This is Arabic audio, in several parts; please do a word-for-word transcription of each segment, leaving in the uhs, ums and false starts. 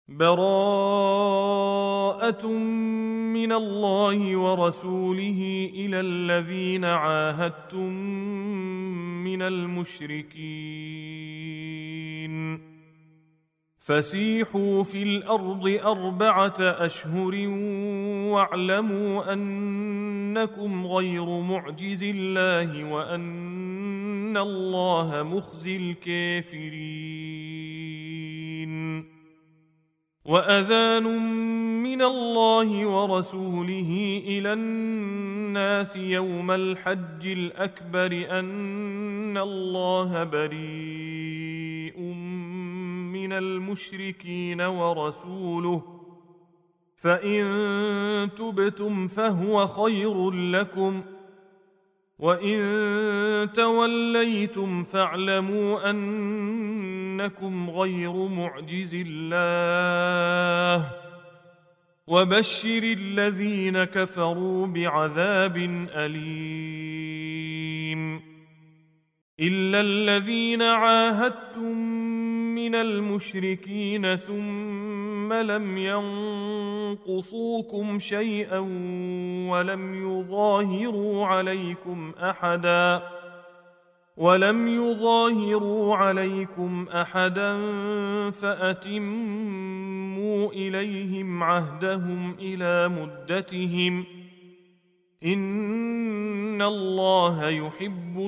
براءة من الله ورسوله إلى الذين عاهدتم من المشركين فسيحوا في الأرض أربعة أشهر واعلموا أنكم غير معجز الله وأن الله مخزي الكافرين. وأذان من الله ورسوله إلى الناس يوم الحج الأكبر أن الله بريء من المشركين ورسوله فإن تبتم فهو خير لكم وإن توليتم فاعلموا أنكم غير معجز الله وبشر الذين كفروا بعذاب أليم. إلا الذين عاهدتم من المشركين ثم لم ينقصوكم شيئا ولم يظاهروا عليكم أحدا ولم يظاهروا عليكم أحدا فأتموا إليهم عهدهم إلى مدتهم إن الله يحب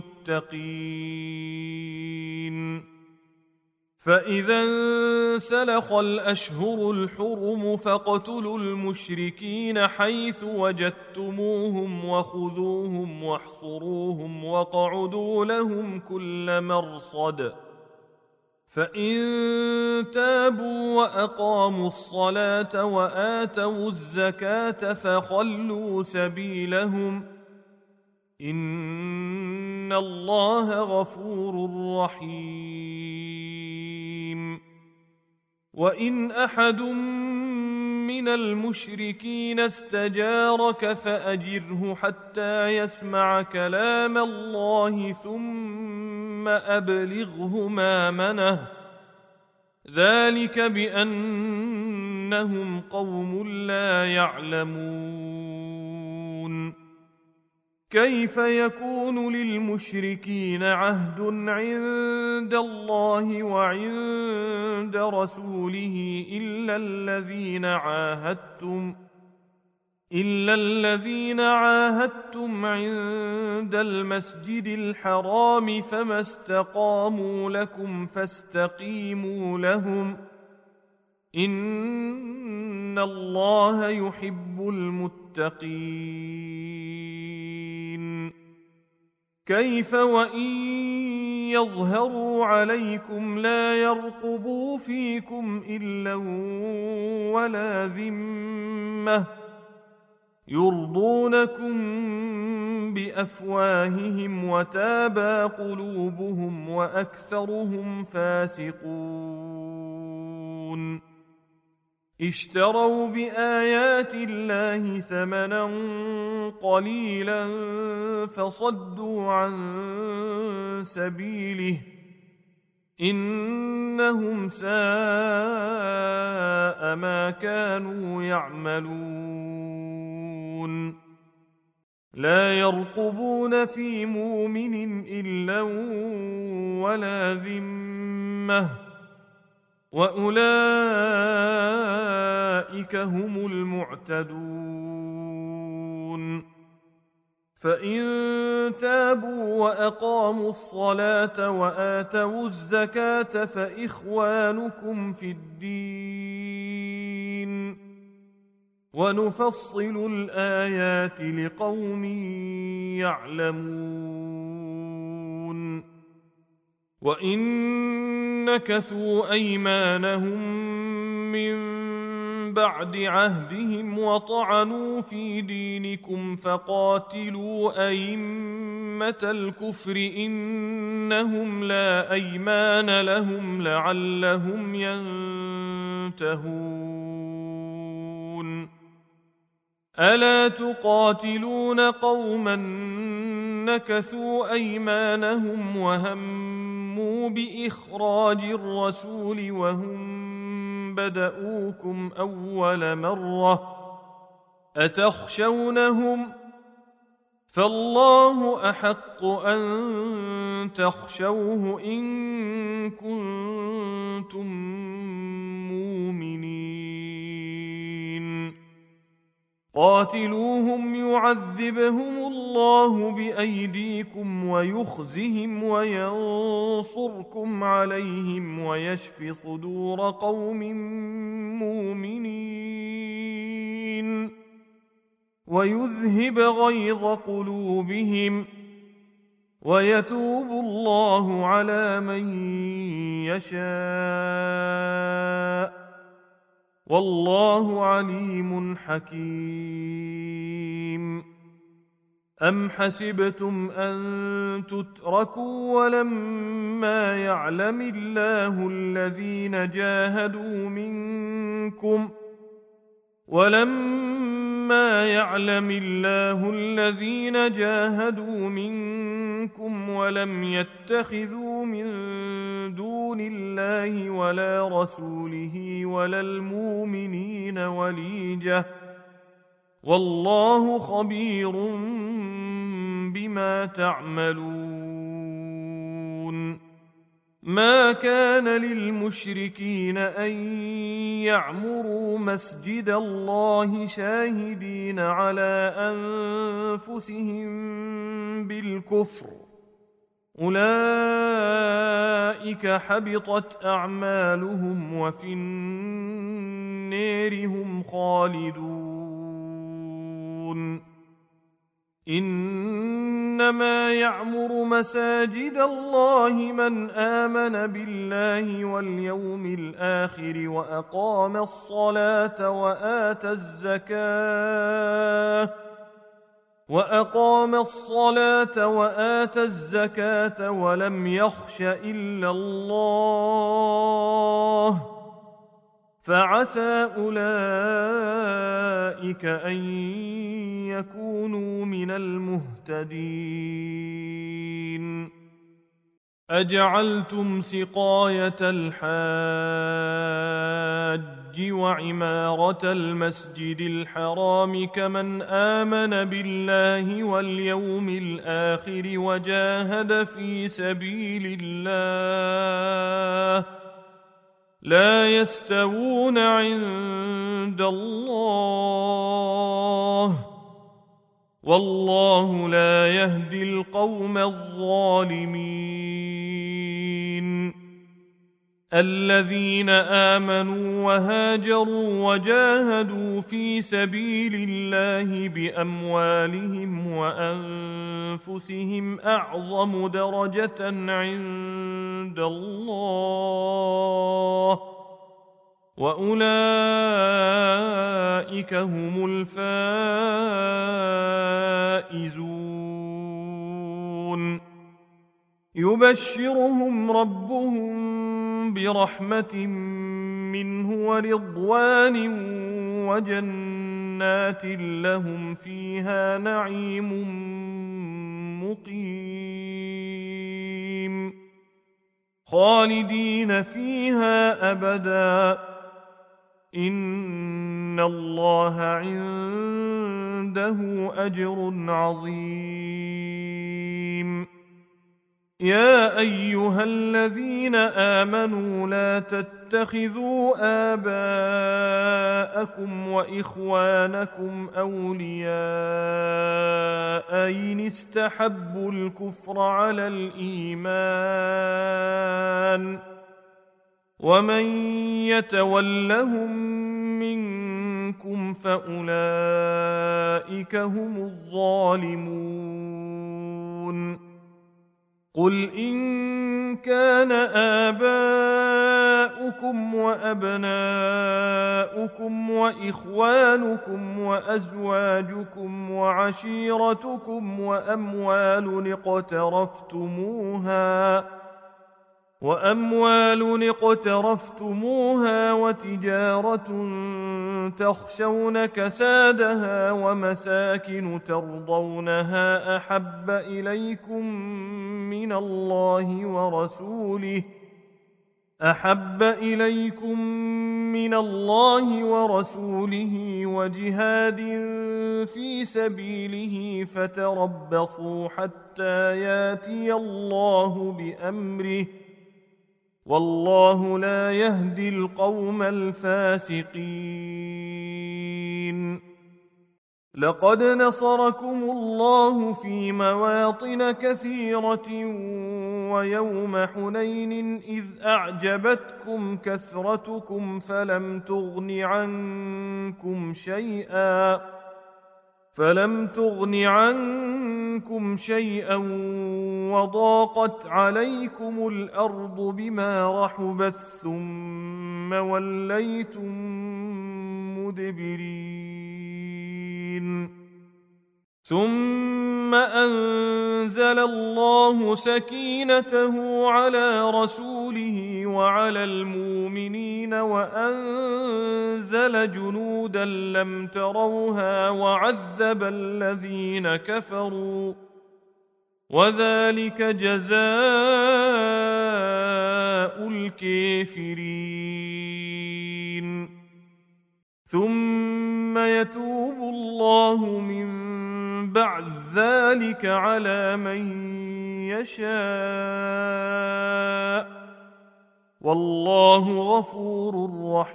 المتقين. فإذا انسلخ الأشهر الحرم فاقتلوا المشركين حيث وجدتموهم وخذوهم واحصروهم واقعدوا لهم كل مرصد فإن تابوا وأقاموا الصلاة وآتوا الزكاة فخلوا سبيلهم إن الله غفور رحيم. وإن أحد من المشركين استجارك فأجره حتى يسمع كلام الله ثم أبلغه مأمنه ذلك بأنهم قوم لا يعلمون. كيف يكون للمشركين عهد عند الله وعند رسوله إلا الذين عاهدتم إلا الذين عاهدتم عند المسجد الحرام فما استقاموا لكم فاستقيموا لهم إن الله يحب المتقين. كيف وإن يظهروا عليكم لا يرقبوا فيكم إلا ولا ذمة يرضونكم بأفواههم وتابى قلوبهم وأكثرهم فاسقون. اشتروا بآيات الله ثمنا قليلا فصدوا عن سبيله إنهم ساء ما كانوا يعملون. لا يرقبون في مؤمن إلا ولا ذمة وأولئك هم المعتدون. فإن تابوا وأقاموا الصلاة وآتوا الزكاة فإخوانكم في الدين ونفصل الآيات لقوم يعلمون. وإن نكثوا أيمانهم من بعد عهدهم وطعنوا في دينكم فقاتلوا أئمة الكفر إنهم لا أيمان لهم لعلهم ينتهون. ألا تقاتلون قوما نكثوا أيمانهم وهموا بإخراج الرسول وهم بدؤوكم أول مرة أتخشونهم فالله أحق أن تخشوه إن كنتم مؤمنين قاتلوهم يعذبهم الله بأيديكم ويخزهم وينصركم عليهم ويشف صدور قوم مؤمنين ويذهب غيظ قلوبهم ويتوب الله على من يشاء والله عليم حكيم أم حسبتم أن تتركوا ولما يعلم الله الذين جاهدوا منكم ولما يعلم الله الذين جاهدوا منكم ولم يتخذوا من دون الله ولا رسوله ولا المؤمنين وليجة والله خبير بما تعملون ما كان للمشركين أن يعمروا مسجد الله شاهدين على أنفسهم بالكفر أولئك حبطت أعمالهم وفي النار هم خالدون إنما يعمر مساجد الله من آمن بالله واليوم الآخر وأقام الصلاة وآتى الزكاة وأقام الصلاة وآتى الزكاة ولم يخش إلا الله فعسى أولئك أن يكونوا من المهتدين أجعلتم سقاية الحاج وعمارة المسجد الحرام كمن آمن بالله واليوم الآخر وجاهد في سبيل الله لا يستوون عند الله والله لا يهدي القوم الظالمين الذين آمنوا وهاجروا وجاهدوا في سبيل الله بأموالهم وأنفسهم أعظم درجة عند الله وأولئك هم الفائزون يبشرهم ربهم برحمة منه ورضوان وجنات لهم فيها نعيم مقيم خالدين فيها أبدا إن الله عنده أجر عظيم يا أيها الذين آمنوا لا تتخذوا آباءكم وإخوانكم أولياء إن استحبوا الكفر على الإيمان ومن يتولهم منكم فأولئك هم الظالمون قل إن كان آباؤكم وأبناؤكم وإخوانكم وأزواجكم وعشيرتكم وأموال اقترفتموها وأموال اقترفتموها وتجارة تخشون كسادها ومساكن ترضونها أحب إليكم من الله ورسوله أحب إليكم من الله ورسوله وجهاد في سبيله فتربصوا حتى ياتي الله بأمره والله لا يهدي القوم الفاسقين. لقد نصركم الله في مواطن كثيرة ويوم حنين إذ أعجبتكم كثرتكم فلم تغن عنكم شيئا فلم تغن عنكم شيئا وضاقت عليكم الأرض بما رحبت ثم وليتم مدبرين. ثم أنزل الله سكينته على رسوله وعلى المؤمنين وأنزل جنودا لم تروها وعذب الذين كفروا وذلك جزاء الكافرين. ثم يتوب الله من بعد ذلك على من يشاء والله غفور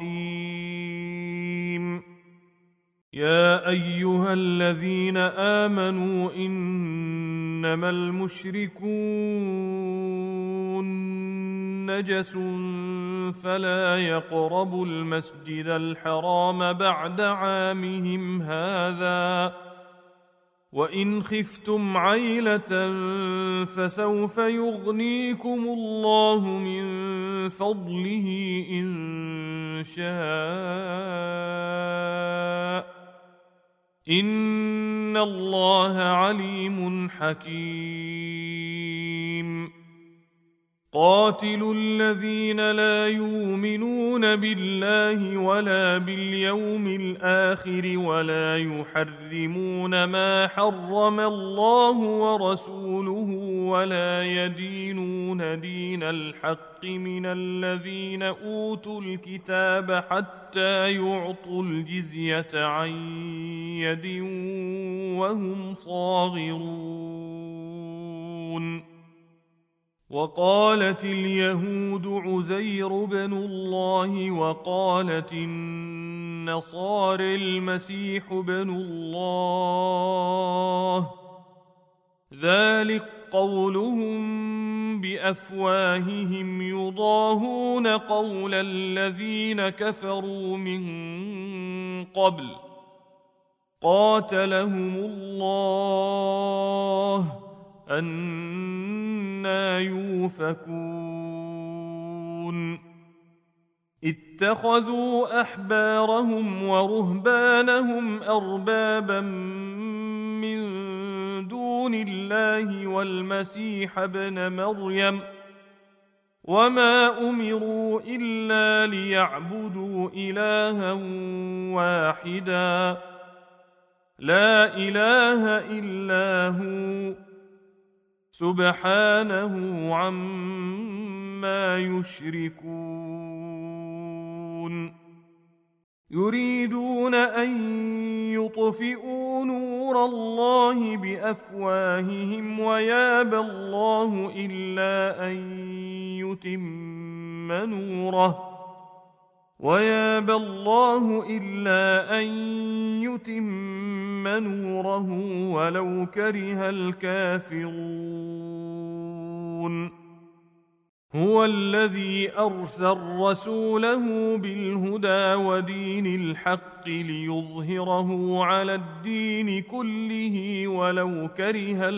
رحيم. يا أيها الذين آمنوا إنما المشركون نجس فلا يقربوا المسجد الحرام بعد عامهم هذا وإن خفتم عيلة فسوف يغنيكم الله من فضله إن شاء إن الله عليم حكيم. قاتلوا الذين لا يؤمنون بالله ولا باليوم الآخر ولا يحرمون ما حرم الله ورسوله ولا يدينون دين الحق من الذين أوتوا الكتاب حتى يعطوا الجزية عن يد وهم صاغرون. وقالت اليهود عزير بن الله وقالت النصارى المسيح بن الله ذلك قولهم بأفواههم يضاهون قول الذين كفروا من قبل قاتلهم الله أنى يؤفكون. اتخذوا أحبارهم ورهبانهم أربابا من دون الله والمسيح ابن مريم وما أمروا إلا ليعبدوا إلها واحدا لا إله إلا هو سبحانه عما يشركون. يريدون أن يطفئوا نور الله بأفواههم ويابى الله إلا أن يتم نوره ويابى الله إلا أن يتم نوره ولو كره الكافرون. هو الذي أرسل رسوله بالهدى ودين الحق ليظهره على الدين كله ولو كره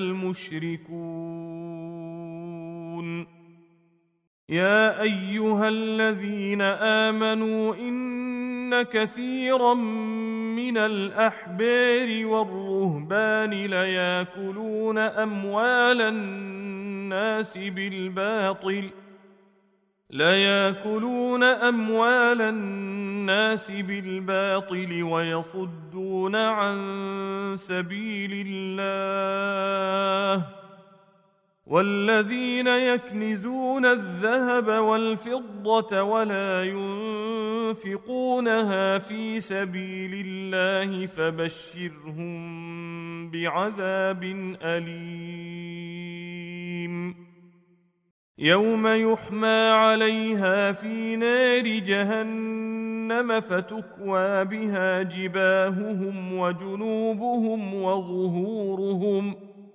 المشركون. يا أيها الذين آمنوا إن كثيرا من الأحبار والرهبان ليأكلون أموال الناس بالباطل ليأكلون أموال الناس بالباطل ويصدون عن سبيل الله والذين يكنزون الذهب والفضة ولا ينفقونها في سبيل الله فبشرهم بعذاب أليم يوم يحمى عليها في نار جهنم فتكوى بها جباههم وجنوبهم وظهورهم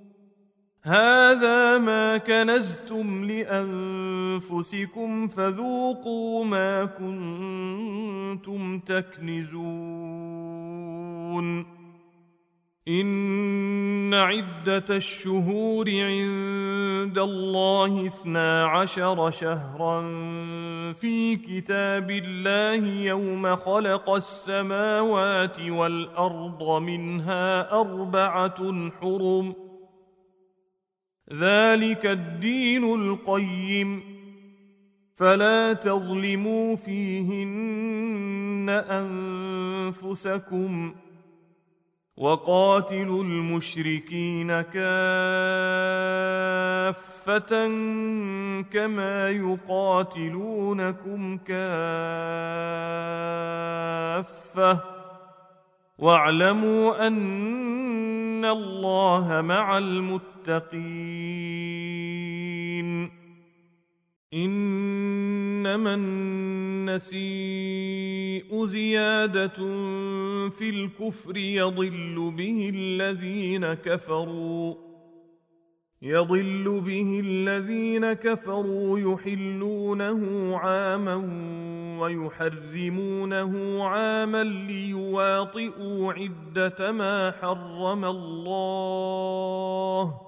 هذا ما كنزتم لأنفسكم فذوقوا ما كنتم تكنزون إن عدة الشهور عند الله اثنا عشر شهرا في كتاب الله يوم خلق السماوات والأرض منها أربعة حرم ذلك الدين القيم فلا تظلموا فيهن أنفسكم وقاتلوا المشركين كافة كما يقاتلونكم كافة واعلموا أن الله مع المتقين إنما النسيء زيادة في الكفر يضل به الذين كفروا يضل به الذين كفروا يحلونه عاما ويحرمونه عاما ليواطئوا عدة ما حرم الله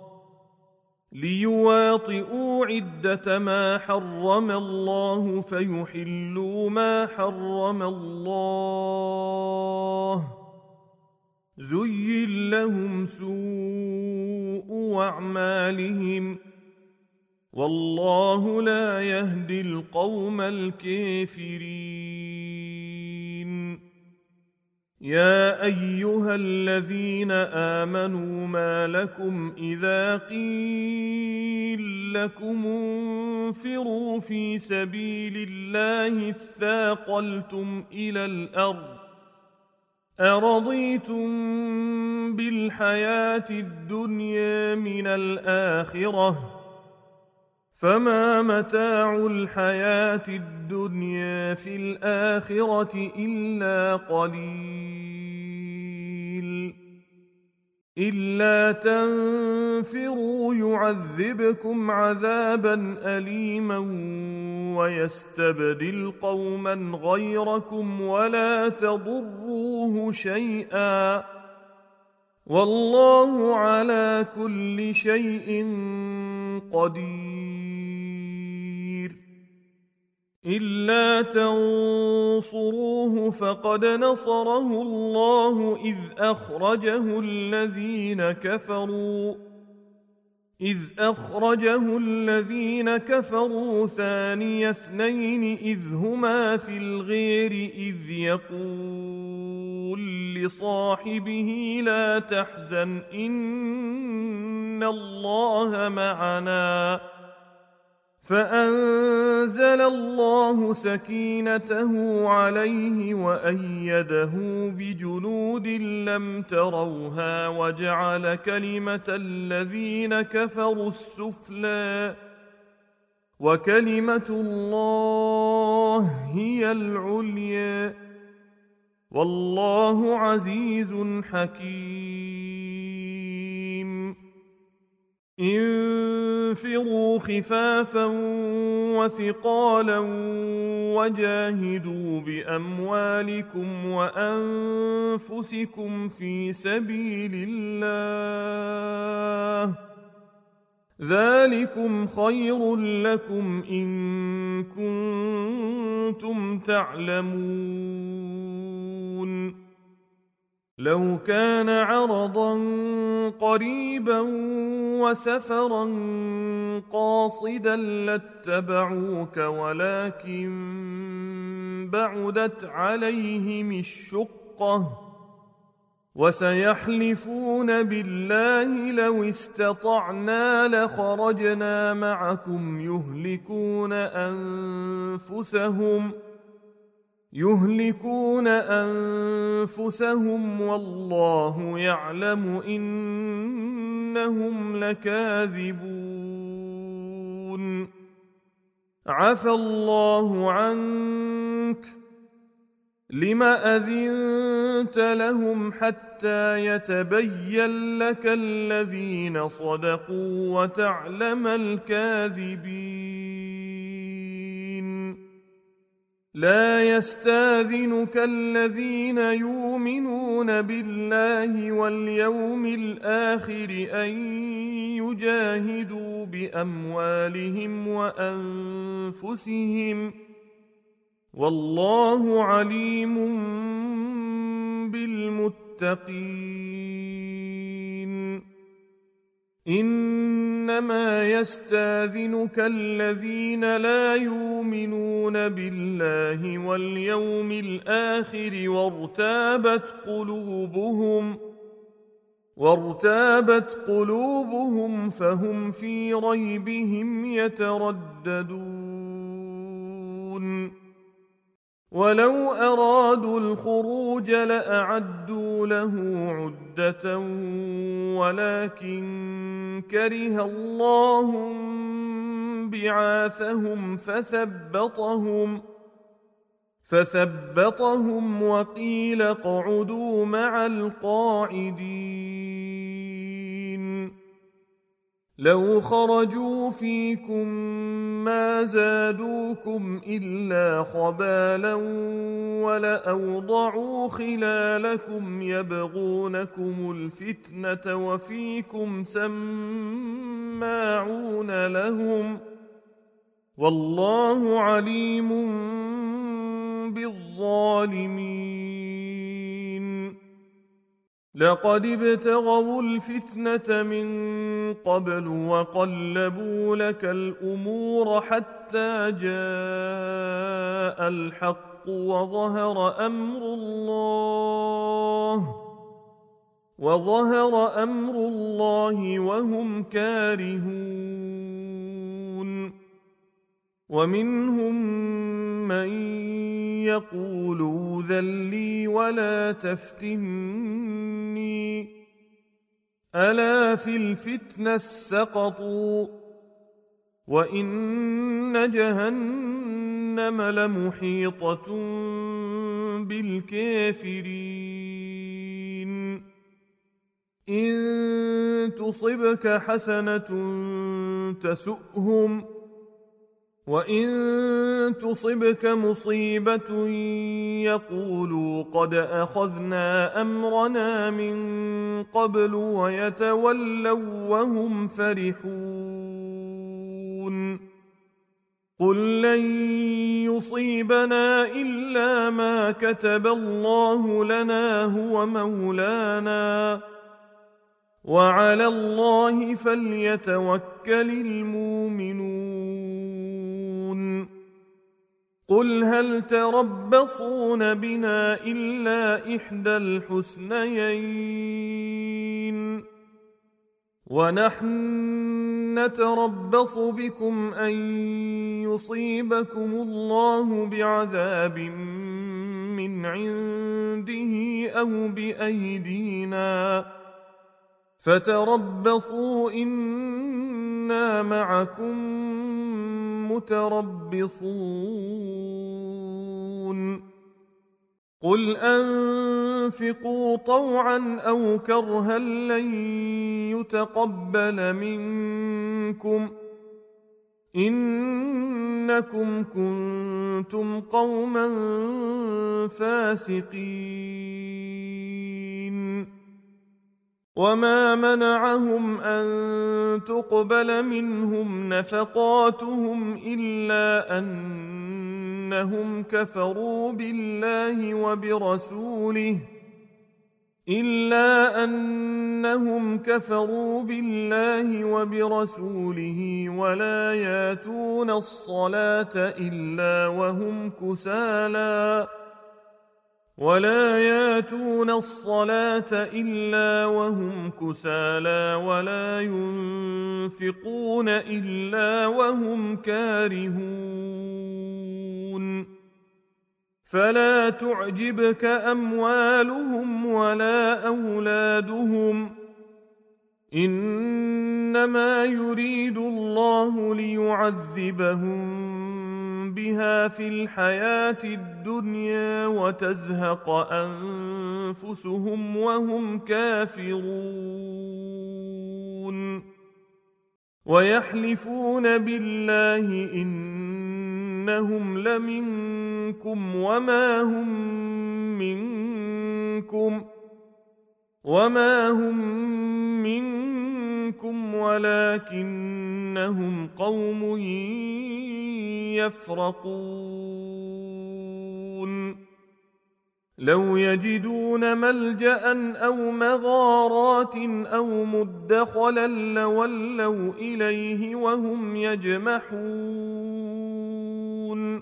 ليواطئوا عدة ما حرم الله فيحلوا ما حرم الله زين لهم سوء أعمالهم والله لا يهدي القوم الكافرين يا أيها الذين آمنوا ما لكم إذا قيل لكم انفروا في سبيل الله اثاقلتم إلى الأرض أرضيتم بالحياة الدنيا من الآخرة فما متاع الحياة الدنيا في الآخرة إلا قليل إلا تنفروا يعذبكم عذابا أليما ويستبدل قوما غيركم ولا تضروه شيئا والله على كل شيء قدير إلا تنصروه فقد نصره الله إذ أخرجه الذين كفروا إذ أخرجه الذين كفروا ثاني اثنين إذ هما في الغير إذ يقول لصاحبه لا تحزن إن الله معنا فأنزل الله سكينته عليه وأيده بجنود لم تروها وجعل كلمة الذين كفروا السفلى وكلمة الله هي العليا والله عزيز حكيم انفروا خفافا وثقالا وجاهدوا بأموالكم وأنفسكم في سبيل الله ذلكم خير لكم إن كنتم تعلمون لو كان عرضا قريبا وسفرا قاصدا لاتبعوك ولكن بعدت عليهم الشقة وسيحلفون بالله لو استطعنا لخرجنا معكم يهلكون أنفسهم يهلكون أنفسهم والله يعلم إنهم لكاذبون. عفى الله عنك لم أذنت لهم حتى يتبين لك الذين صدقوا وتعلم الكاذبين. لا يستاذنك الذين يؤمنون بالله واليوم الآخر أن يجاهدوا بأموالهم وأنفسهم والله عليم بالمتقين. إنما يستاذنك الذين لا يؤمنون بالله واليوم الآخر وارتابت قلوبهم وارتابت قلوبهم فهم في ريبهم يترددون. ولو أرادوا الخروج لأعدوا له عدة ولكن كره الله بعاثهم فثبطهم فثبطهم وقيل اقعدوا مع القاعدين. لو خرجوا فيكم ما زادوكم إلا خبالا ولأوضعوا خلالكم يبغونكم الفتنة وفيكم سماعون لهم والله عليم بالظالمين. لقد ابتغوا الفتنة من قبل وقلبوا لك الأمور حتى جاء الحق وظهر أمر الله وظهر أمر الله وهم كارهون. ومنهم من يقول ائذن لي ولا تفتني ألا في الفتنة سقطوا وإن جهنم لمحيطة بالكافرين. إن تصبك حسنة تسؤهم وإن تصبك مصيبة يقولوا قد أخذنا أمرنا من قبل ويتولوا وهم فرحون. قل لن يصيبنا إلا ما كتب الله لنا هو مولانا وعلى الله فليتوكل المؤمنون. قل هل تربصون بنا إلا إحدى الحسنيين ونحن نتربص بكم أن يصيبكم الله بعذاب من عنده أو بأيدينا فتربصوا إنا معكم متربصون. قل أنفقوا طوعا أو كرها لن يتقبل منكم إنكم كنتم قوما فاسقين. وما منعهم أن تقبل منهم نفقاتهم إلا أنهم كفروا بالله وبرسوله إلا أنهم كفروا بالله وبرسوله ولا ياتون الصلاة إلا وهم كسالى ولا ياتون الصلاة إلا وهم كسالى ولا ينفقون إلا وهم كارهون فلا تعجبك أموالهم ولا أولادهم إنما يريد الله ليعذبهم بها في الحياة الدنيا وتزهق أنفسهم وهم كافرون ويحلفون بالله إنهم لمنكم وما هم منكم وما هم منكم ولكنهم قوم يفرقون لو يجدون ملجأ أو مغارات أو مدخلا لولوا إليه وهم يجمحون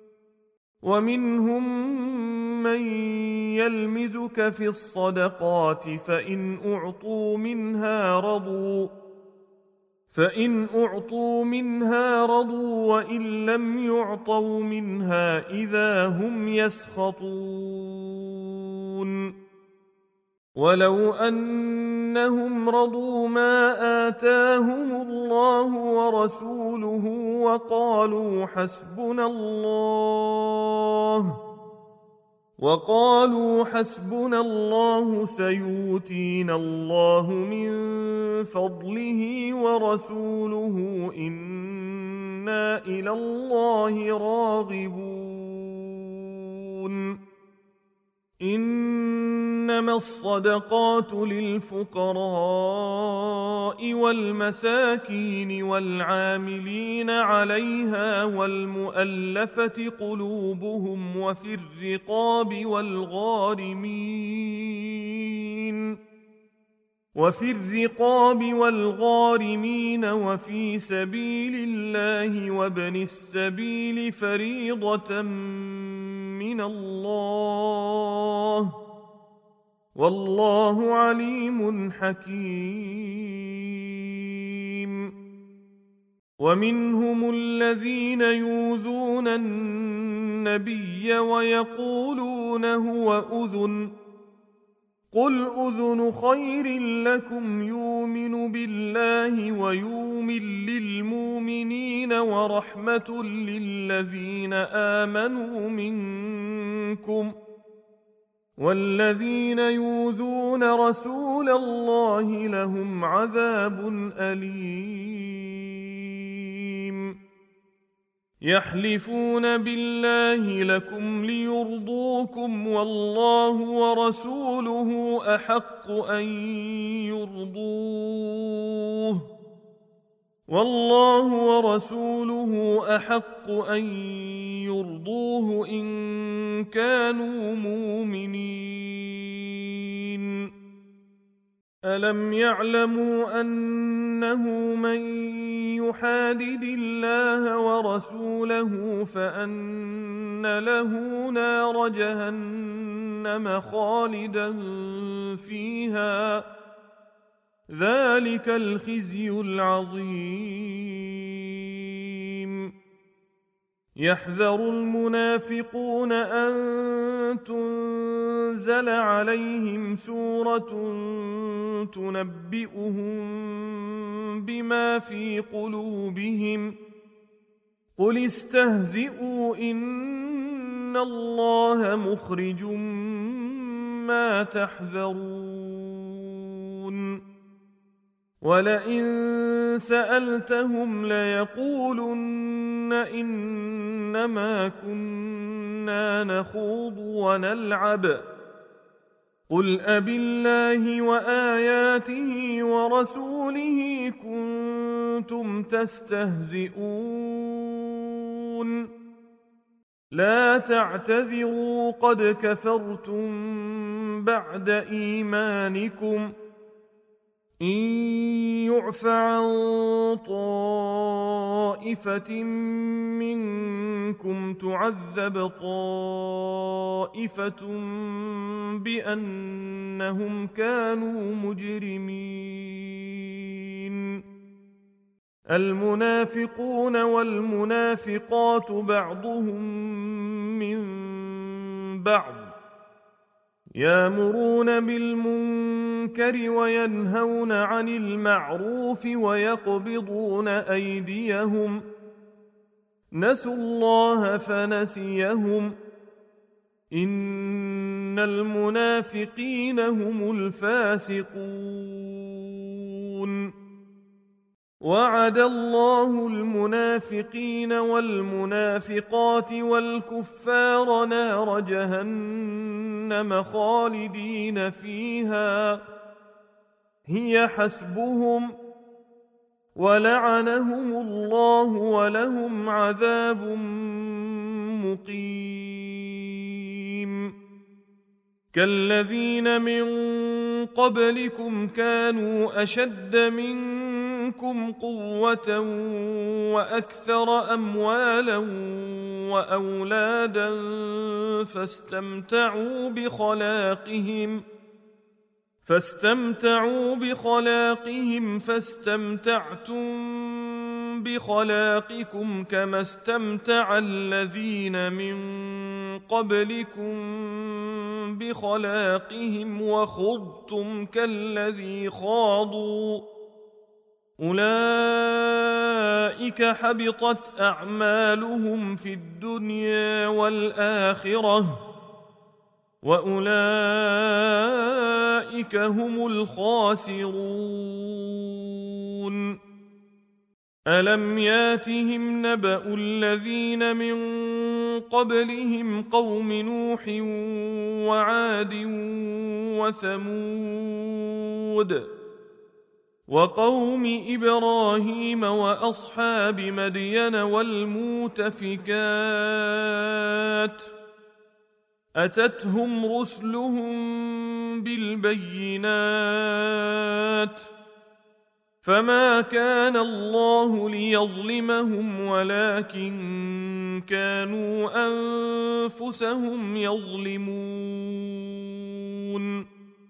ومنهم من يلمزك في الصدقات فإن أعطوا منها رضوا فإن أعطوا منها رضوا وإن لم يعطوا منها إذا هم يسخطون ولو أنهم رضوا ما آتاهم الله ورسوله وقالوا حسبنا الله وقالوا حسبنا الله سيؤتينا الله من فضله ورسوله إنا إلى الله راغبون إنما الصدقات للفقراء والمساكين والعاملين عليها والمؤلفة قلوبهم وفي الرقاب والغارمين وفي الرقاب والغارمين وفي سبيل الله وابن السبيل فريضة من الله والله عليم حكيم ومنهم الذين يؤذون النبي ويقولون هو أذن قل أذن خير لكم يؤمن بالله ويؤمن للمؤمنين ورحمة للذين آمنوا منكم والذين يؤذون رسول الله لهم عذاب أليم يحلفون بالله لكم ليرضوكم والله ورسوله أحق أن يرضوه والله ورسوله أحق أن يرضوه إن كانوا مؤمنين ألم يعلموا أنه من يحادد الله ورسوله فأن له نار جهنم خالدا فيها ذلك الخزي العظيم يحذر المنافقون أن تنزل عليهم سورة تنبئهم بما في قلوبهم قل استهزئوا إن الله مخرج ما تحذرون ولئن سألتهم ليقولن إنما كنا نخوض ونلعب قل أبالله وآياته ورسوله كنتم تستهزئون لا تعتذروا قد كفرتم بعد إيمانكم إن يعف عن طائفة منكم تعذب طائفة بأنهم كانوا مجرمين. المنافقون والمنافقات بعضهم من بعض يأمرون بالمنكر وينهون عن المعروف ويقبضون أيديهم نسوا الله فنسيهم إن المنافقين هم الفاسقون. وعد الله المنافقين والمنافقات والكفار نار جهنم خالدين فيها هي حسبهم ولعنهم الله ولهم عذاب مقيم. كالذين من قبلكم كانوا أشد منكم قوة وأكثر أموالا وأولادا فاستمتعوا بخلاقهم فاستمتعوا بخلاقهم فاستمتعتم بخلاقكم كما استمتع الذين من قبلكم بخلاقهم وخضتم كالذي خاضوا أولئك حبطت أعمالهم في الدنيا والآخرة وأولئك هم الخاسرون. ألم ياتهم نبأ الذين من قبلهم قوم نوح وعاد وثمود وقوم إبراهيم وأصحاب مدين والمؤتفكات أتتهم رسلهم بالبينات فما كان الله ليظلمهم ولكن كانوا أنفسهم يظلمون.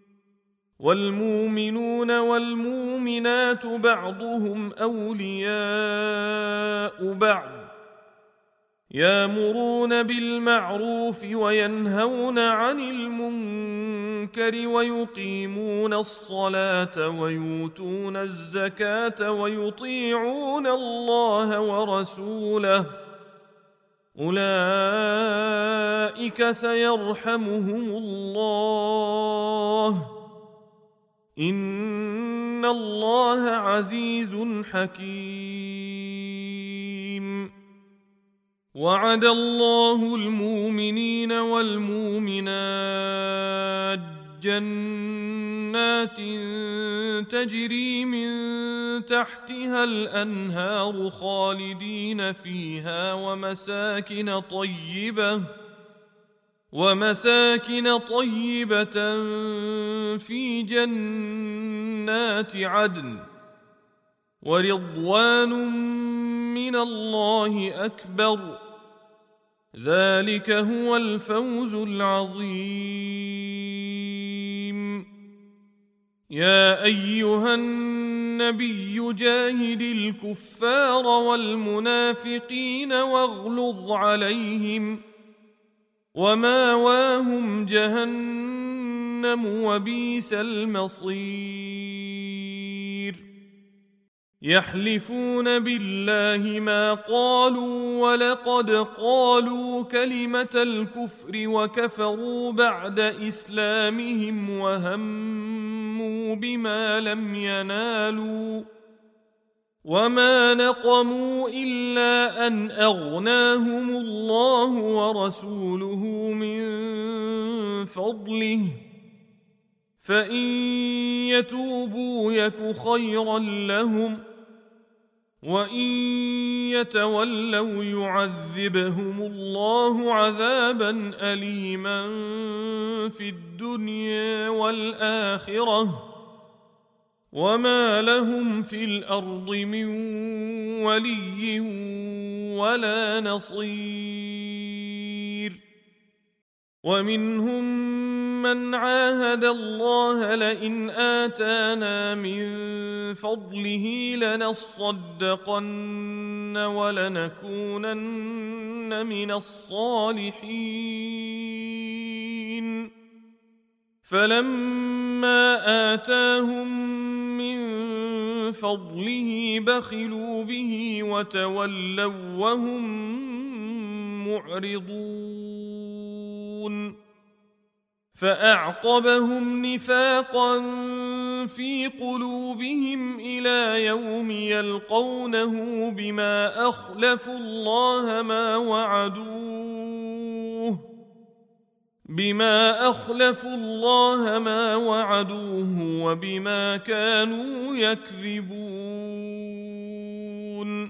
والمؤمنون والمؤمنات بعضهم أولياء بعض يأمرون بالمعروف وينهون عن المنكر ويقيمون الصلاة ويؤتون الزكاة ويطيعون الله ورسوله أولئك سيرحمهم الله إن الله عزيز حكيم. وعد الله المؤمنين والمؤمنات جنات تجري من تحتها الأنهار خالدين فيها ومساكن طيبة ومساكن طيبة في جنات عدن ورضوان من الله أكبر ذلك هو الفوز العظيم. يا أيها النبي جاهد الكفار والمنافقين واغلظ عليهم وماواهم جهنم وبئس المصير. يحلفون بالله ما قالوا ولقد قالوا كلمة الكفر وكفروا بعد إسلامهم وهموا بما لم ينالوا وما نقموا إلا أن أغناهم الله ورسوله من فضله فإن يتوبوا يك خيرا لهم وإن يتولوا يعذبهم الله عذابا أليما في الدنيا والآخرة وما لهم في الأرض من ولي ولا نصير. ومنهم من عاهد الله لئن آتانا من فضله لنصدقن ولنكونن من الصالحين. فلما آتاهم من فضله بخلوا به وتولوا وهم معرضون. فأعقبهم نفاقا في قلوبهم إلى يوم يلقونه بما أخلفوا الله ما وعدوه بما أخلفوا الله ما وعدوه وبما كانوا يكذبون.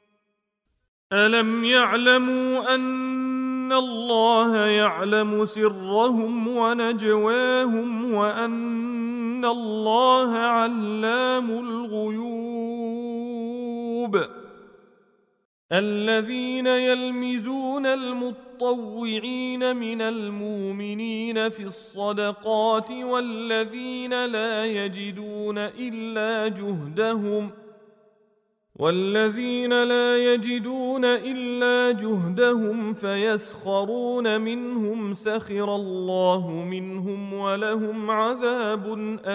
ألم يعلموا أن الله يعلم سرهم ونجواهم وأن الله علام الغيوب. الذين يلمزون المطوعين من المؤمنين في الصدقات والذين لا يجدون إلا جهدهم والذين لا يجدون إلا جهدهم فيسخرون منهم سخر الله منهم ولهم عذاب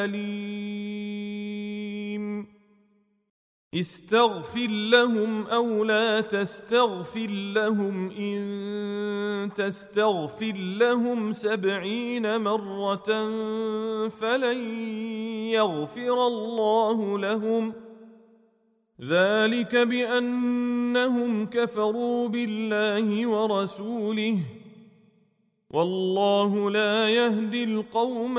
أليم. استغفر لهم أو لا تستغفر لهم إن تستغفر لهم سبعين مرة فلن يغفر الله لهم ذلك بأنهم كفروا بالله ورسوله والله لا يهدي القوم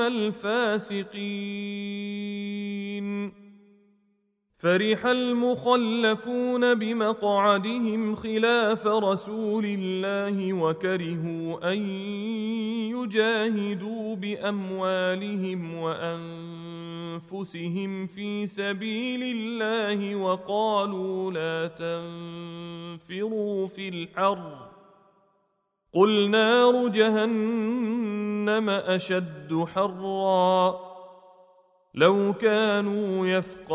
الفاسقين. فرح المخلفون بمقعدهم خلاف رسول الله وكرهوا أن يجاهدوا بأموالهم وأنفسهم في سبيل الله وقالوا لا تنفروا في الحر قل نار جهنم أشد حرا لو كانوا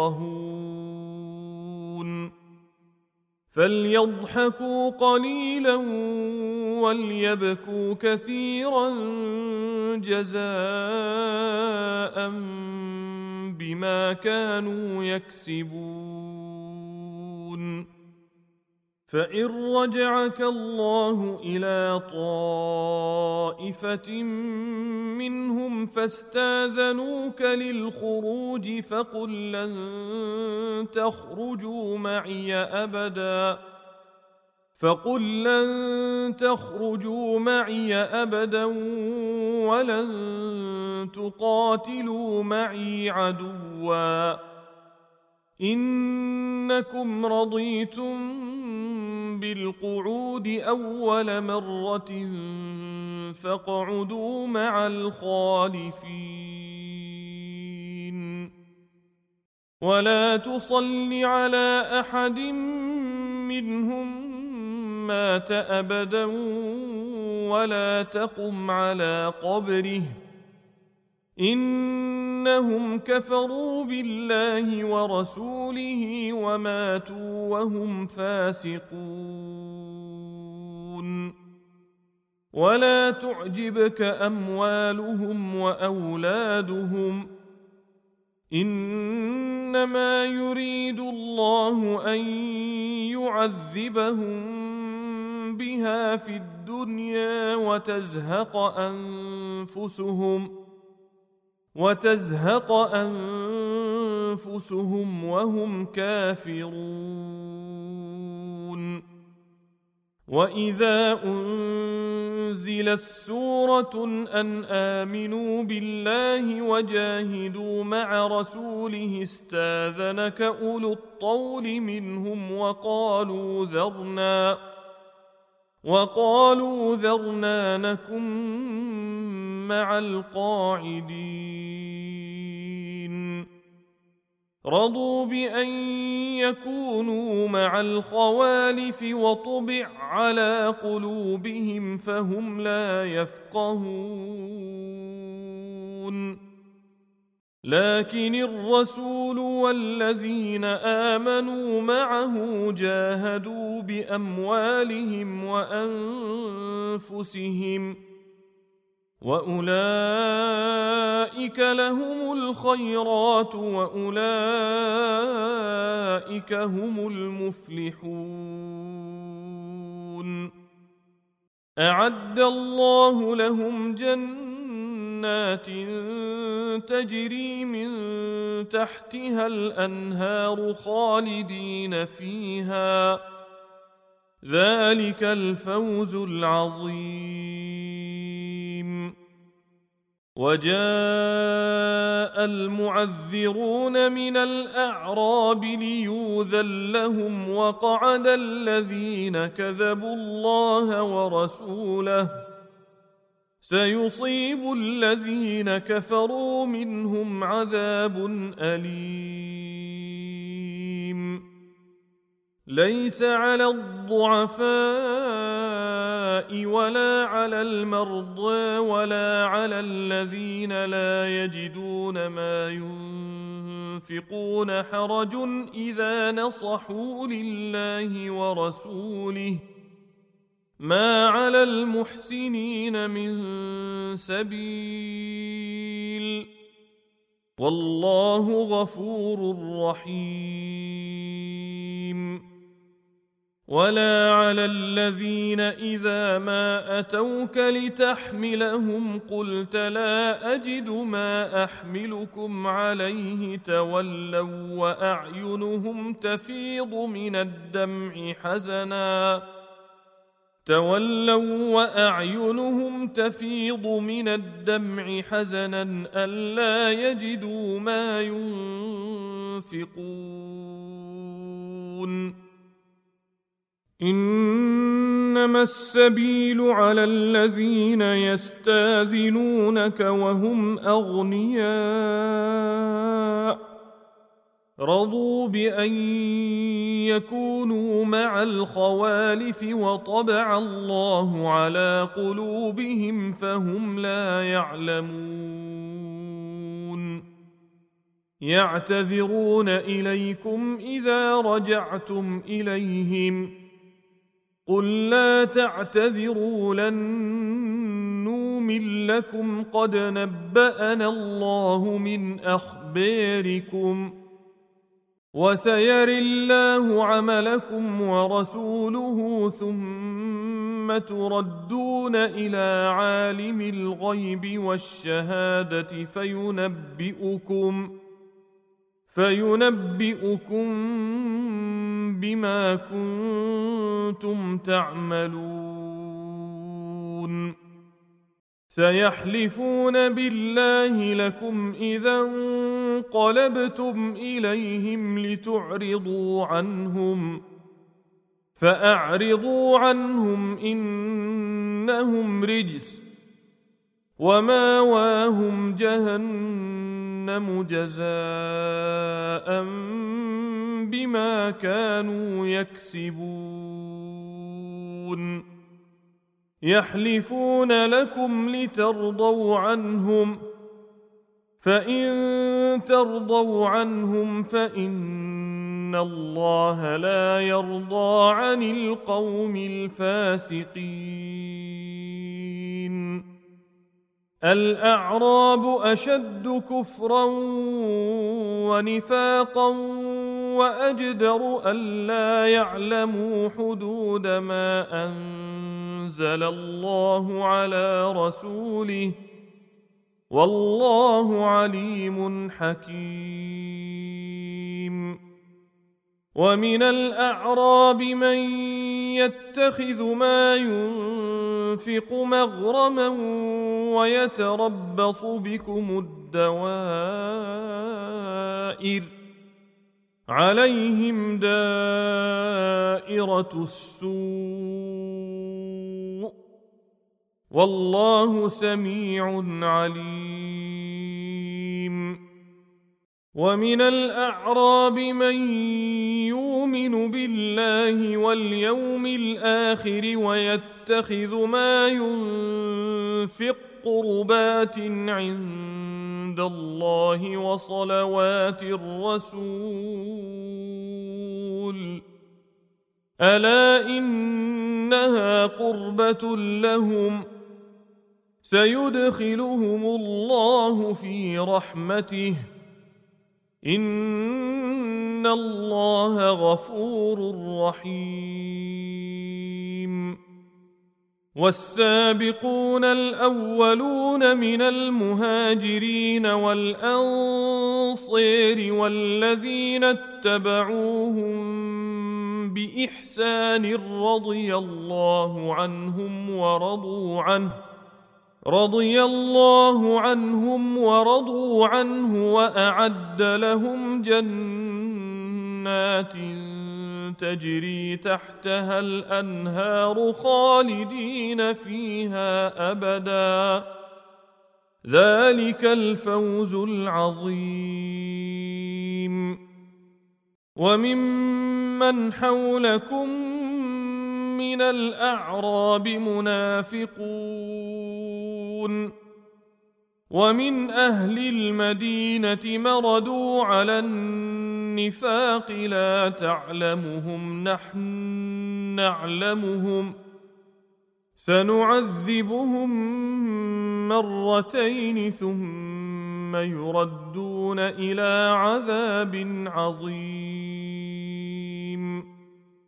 يفقهون. فليضحكوا قليلا وليبكوا كثيرا جزاء بما كانوا يكسبون. فإن رجعك الله إلى طائفة منهم فاستاذنوك للخروج فقل لن تخرجوا معي أبدا فقل لن تخرجوا معي أبدا ولن تقاتلوا معي عدوا إنكم رضيتم بالقعود أول مرة فاقعدوا مع الخالفين. ولا تصل على أحد منهم مات أبدا ولا تقم على قبره إنهم كفروا بالله ورسوله وماتوا وهم فاسقون. ولا تعجبك أموالهم وأولادهم إنما يريد الله أن يعذبهم بها في الدنيا وتزهق أنفسهم وتزهق أنفسهم وهم كافرون. وإذا أنزلت سورة أن آمنوا بالله وجاهدوا مع رسوله استاذنك أولو الطول منهم وقالوا ذرنا وقالوا ذرنا نكن مع القاعدين. رضوا بأن يكونوا مع الخوالف وطبع على قلوبهم فهم لا يفقهون لكن الرسول والذين آمنوا معه جاهدوا بأموالهم وأنفسهم وأولئك لهم الخيرات وأولئك هم المفلحون أعد الله لهم جنات تجري من تحتها الأنهار خالدين فيها ذلك الفوز العظيم وجاء المعذرون من الأعراب ليؤذن لهم وقعد الذين كذبوا الله ورسوله سيصيب الذين كفروا منهم عذاب أليم ليس على الضعفاء ولا على المرضى ولا على الذين لا يجدون ما ينفقون حرج إذا نصحوا لله ورسوله ما على المحسنين من سبيل والله غفور رحيم ولا على الذين إذا ما أتوك لتحملهم قلت لا أجد ما أحملكم عليه تولوا وأعينهم تفيض من الدمع حزنا تولوا وأعينهم تفيض من الدمع حزنا ألا يجدوا ما ينفقون إنما السبيل على الذين يستاذنونك وهم أغنياء رضوا بأن يكونوا مع الخوالف وطبع الله على قلوبهم فهم لا يعلمون يعتذرون إليكم إذا رجعتم إليهم قل لا تعتذروا لن نؤمن لكم قد نبأنا الله من أخباركم وسيري الله عملكم ورسوله ثم تردون إلى عالم الغيب والشهادة فينبئكم فينبئكم بما كنتم تعملون سيحلفون بالله لكم إذا انقلبتم إليهم لتعرضوا عنهم فأعرضوا عنهم إنهم رجس وماواهم جهنم جزاء بما كانوا يكسبون يحلفون لكم لترضوا عنهم فإن ترضوا عنهم فإن الله لا يرضى عن القوم الفاسقين الأعراب أشد كفرا ونفاقا وأجدر ألا يعلموا حدود ما أنزل الله على رسوله والله عليم حكيم ومن الأعراب من يتخذ ما ينفق مغرما ويتربص بكم الدوائر عليهم دائرة السوء والله سميع عليم ومن الأعراب من يؤمن بالله واليوم الآخر ويتخذ ما ينفق قربات عند الله وصلوات الرسول ألا إنها قربة لهم سيدخلهم الله في رحمته إن الله غفور رحيم والسابقون الأولون من المهاجرين والأنصار والذين اتبعوهم بإحسان رضي الله عنهم ورضوا عنه رضي الله عنهم ورضوا عنه وأعد لهم جنات تجري تحتها الأنهار خالدين فيها أبدا ذلك الفوز العظيم وممن حولكم من الأعراب منافقون ومن أهل المدينة مردوا على النفاق لا تعلمهم نحن نعلمهم سنعذبهم مرتين ثم يردون إلى عذاب عظيم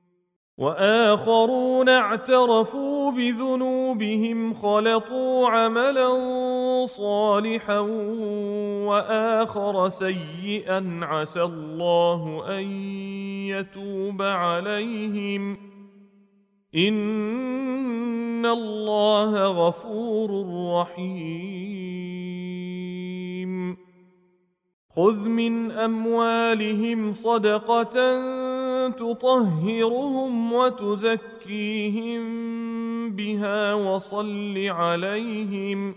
وآخرون اعترفوا بذنوبهم خلطوا عملا صالحا وآخر سيئا عسى الله أن يتوب عليهم إن الله غفور رحيم خذ من أموالهم صدقة تطهرهم وتزكيهم بها وصل عليهم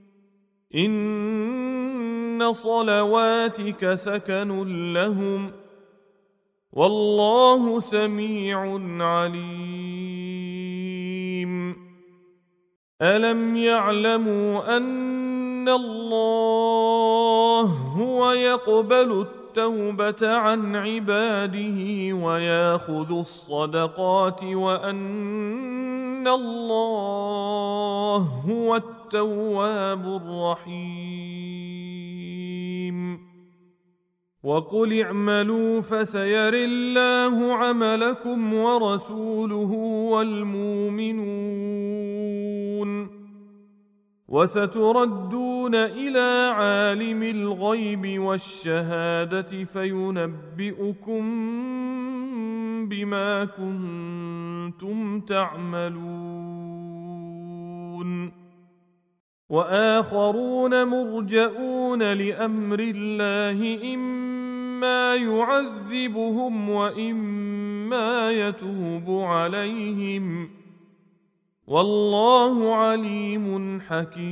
إن صلواتك سكن لهم والله سميع عليم ألم يعلموا أن الله هو يقبل التوبة عن عباده ويأخذ الصدقات وأن الله هو التواب الرحيم وقل اعملوا فسيرى الله عملكم ورسوله والمؤمنون وستردون إلى عالم الغيب والشهادة فينبئكم بما كنتم تعملون وآخرون مرجئون لأمر الله إما يعذبهم وإما يتوب عليهم والله عليم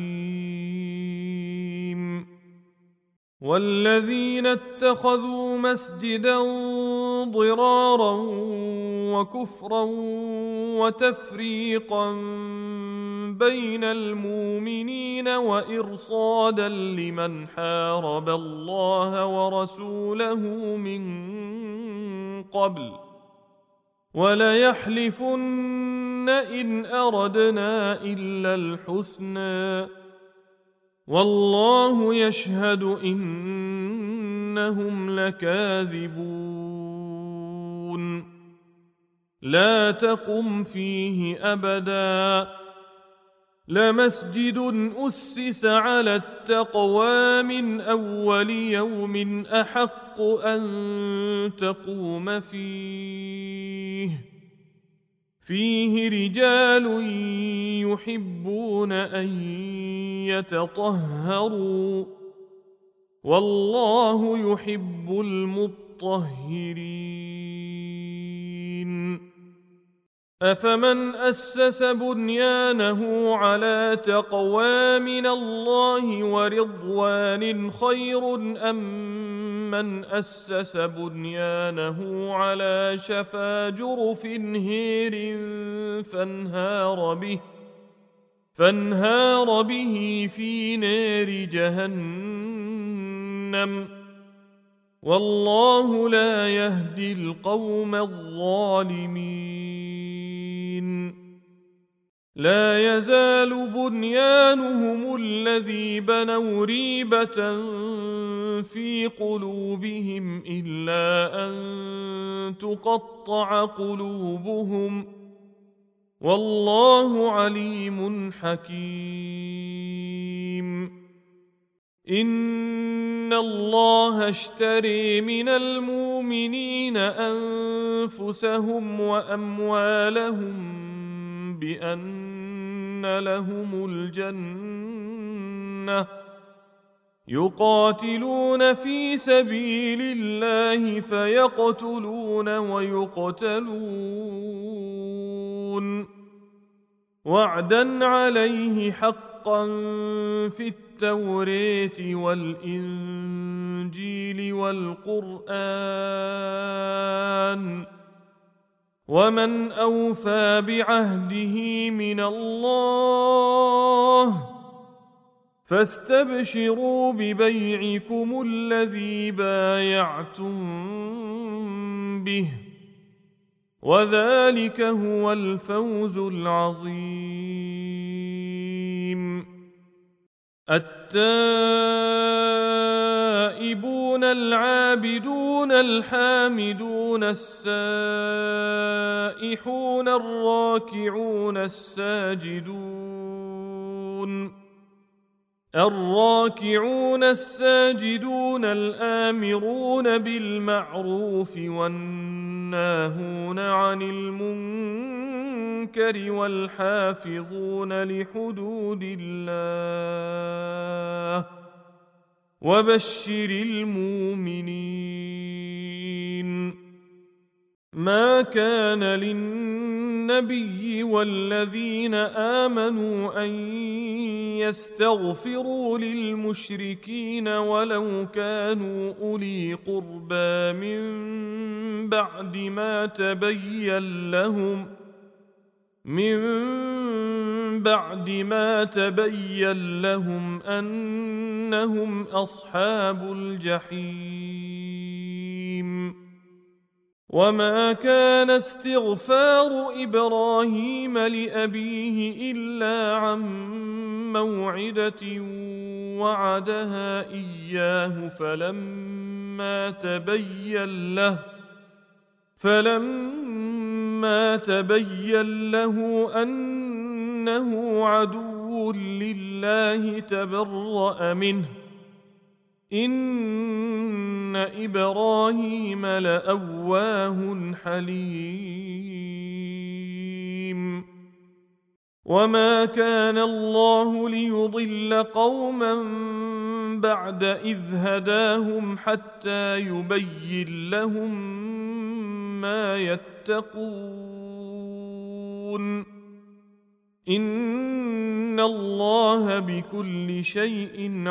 حكيم والذين اتخذوا مسجدا ضرارا وكفرا وتفريقا بين المؤمنين وإرصادا لمن حارب الله ورسوله من قبل وليحلفن إن أردنا إلا الحسنى والله يشهد إنهم لكاذبون لا تقم فيه أبدا لمسجد أسس على التقوى من أول يوم أحق أن تقوم فيه فيه رجال يحبون أن يتطهروا والله يحب المطهرين أفمن أسس بنيانه على تقوى من الله ورضوان خير أم من أسس بنيانه على شفا جرف هير فانهار به فانهار به في نار جهنم والله لا يهدي القوم الظالمين لا يزال بنيانهم الذي بنوا ريبة في قلوبهم إلا أن تقطع قلوبهم والله عليم حكيم إن الله اشتري من المؤمنين أنفسهم وأموالهم بأن لهم الجنة يقاتلون في سبيل الله فيقتلون ويقتلون وعدا عليه حقا في التوراة والإنجيل والقرآن ومن أوفى بعهده من الله فاستبشروا ببيعكم الذي بايعتم به وذلك هو الفوز العظيم التائبون العابدون الحامدون السائحون الراكعون الساجدون الراكعون الساجدون الآمرون بالمعروف والناهون عن المنكر والحافظون لحدود الله وبشر المؤمنين ما كان للنبي والذين آمنوا أن يستغفروا للمشركين ولو كانوا أولي قربى من بعد ما تبين لهم من بعد ما تبين لهم أنهم أصحاب الجحيم وما كان استغفار إبراهيم لأبيه إلا عن موعدة وعدها إياه فلما تبين له فلما تبين له أنه عدو لله تبرأ منه إن إبراهيم لأواه حليم وما كان الله ليضل قوما بعد إذ هداهم حتى يبين لهم ما يتقون إن الله بكل شيء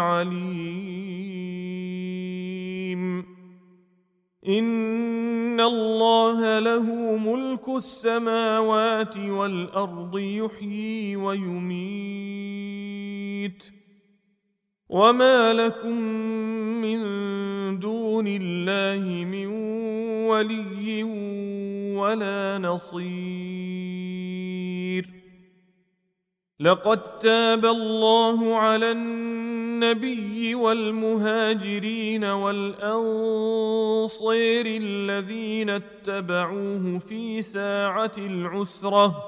عليم إن الله له ملك السماوات والأرض يحيي ويميت وما لكم من دون الله من ولي ولا نصير لقد تاب الله على النبي والمهاجرين والأنصار الذين اتبعوه في ساعة العسرة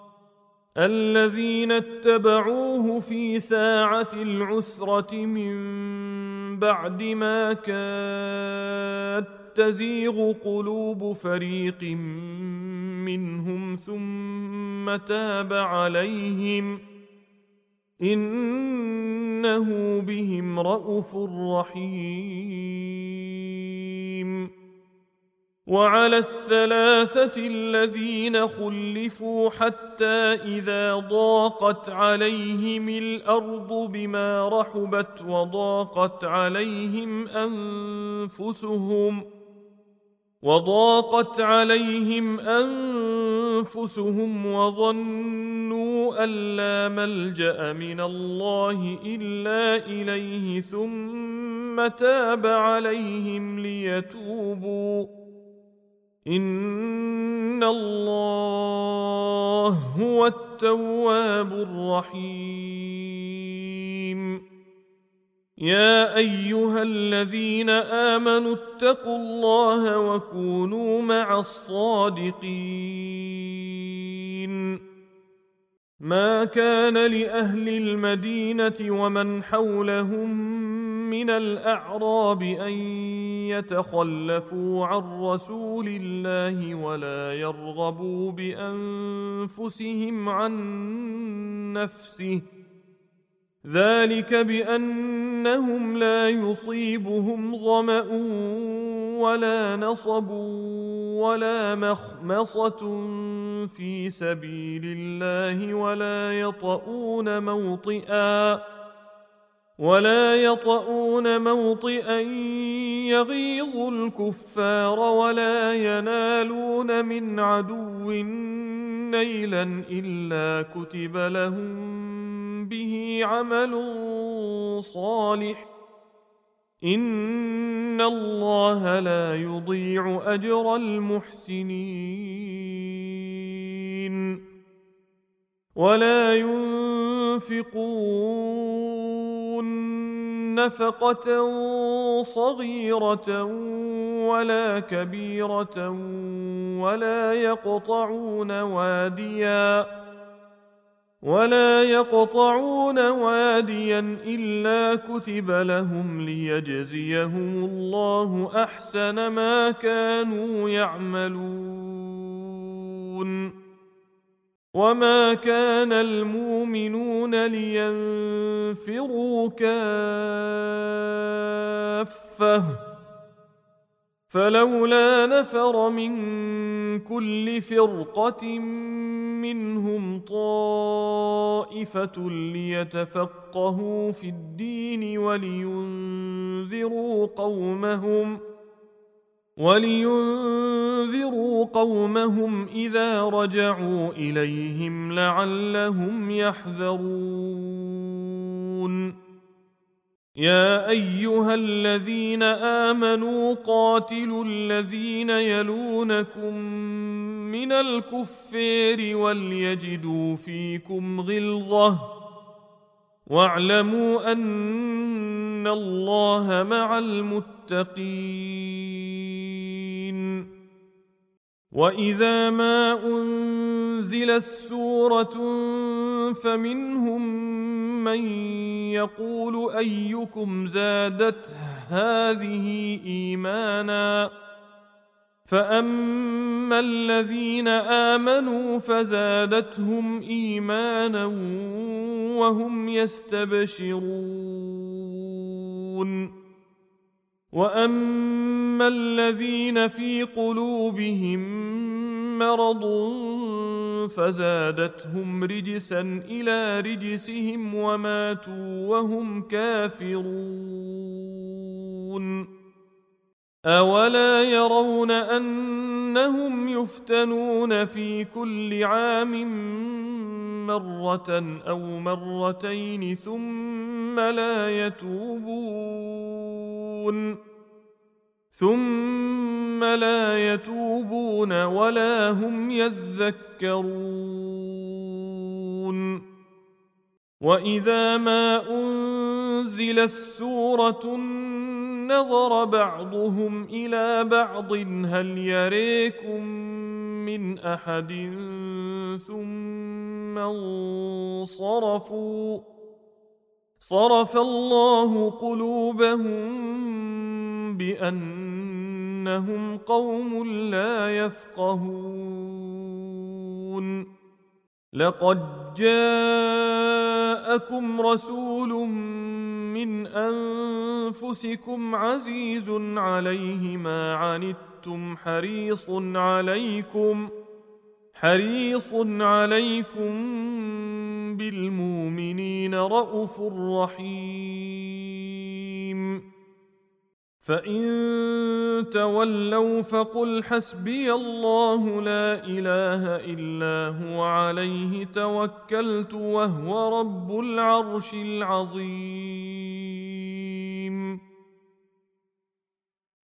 الذين اتبعوه في ساعة العسرة من بعد ما كاد تزيغ قلوب فريق منهم ثم تاب عليهم إنه بهم رءوف رحيم وعلى الثلاثة الذين خلفوا حتى إذا ضاقت عليهم الأرض بما رحبت وضاقت عليهم أنفسهم وضاقت عليهم أنفسهم وظنوا أن لا ملجأ من الله إلا إليه ثم تاب عليهم ليتوبوا إن الله هو التواب الرحيم. يا أيها الذين آمنوا اتقوا الله وكونوا مع الصادقين. ما كان لأهل المدينة ومن حولهم من الأعراب أن يتخلفوا عن رسول الله ولا يرغبوا بأنفسهم عن نفسه، ذلك بأنهم لا يصيبهم ظمأ ولا نصب ولا مخمصة في سبيل الله ولا يطؤون موطئا ولا يطؤون موطئا يغيظ الكفار ولا ينالون من عدو نيلا إلا كتب لهم به عمل صالح إن الله لا يضيع أجر المحسنين. ولا ينفقون نفقة صغيرة ولا كبيرة ولا يقطعون واديا ولا يقطعون واديا إلا كتب لهم ليجزيهم الله أحسن ما كانوا يعملون. وما كان المؤمنون لينفروا كافة فلولا نفر من كل فرقة منهم طائفة ليتفقهوا في الدين ولينذروا قومهم ولينذروا قومهم إذا رجعوا إليهم لعلهم يحذرون. يا أيها الذين آمنوا قاتلوا الذين يلونكم من الكفار وليجدوا فيكم غلظة واعلموا أن الله مع المتقين. وإذا ما أنزلت سورة فمنهم من يقول أيكم زادت هذه إيمانا فأما الذين آمنوا فزادتهم إيمانا وهم يستبشرون. وأما الذين في قلوبهم مرض فزادتهم رجسا إلى رجسهم وماتوا وهم كافرون. أولا يرون أنهم يفتنون في كل عام مرة أو مرتين ثم لا يتوبون ثم لا يتوبون ولا هم يذكرون. وإذا ما أنزلت سورة نظر بعضهم إلى بعض هل يريكم من أحد ثم انصرفوا صرف الله قلوبهم بأنهم قوم لا يفقهون. لقد جاء جاءكم رسول من أنفسكم عزيز عليه ما عنتم حريص عليكم حريص عليكم بالمؤمنين رءوف رحيم. فإن تولوا فقل حسبي الله لا إله إلا هو عليه توكلت وهو رب العرش العظيم.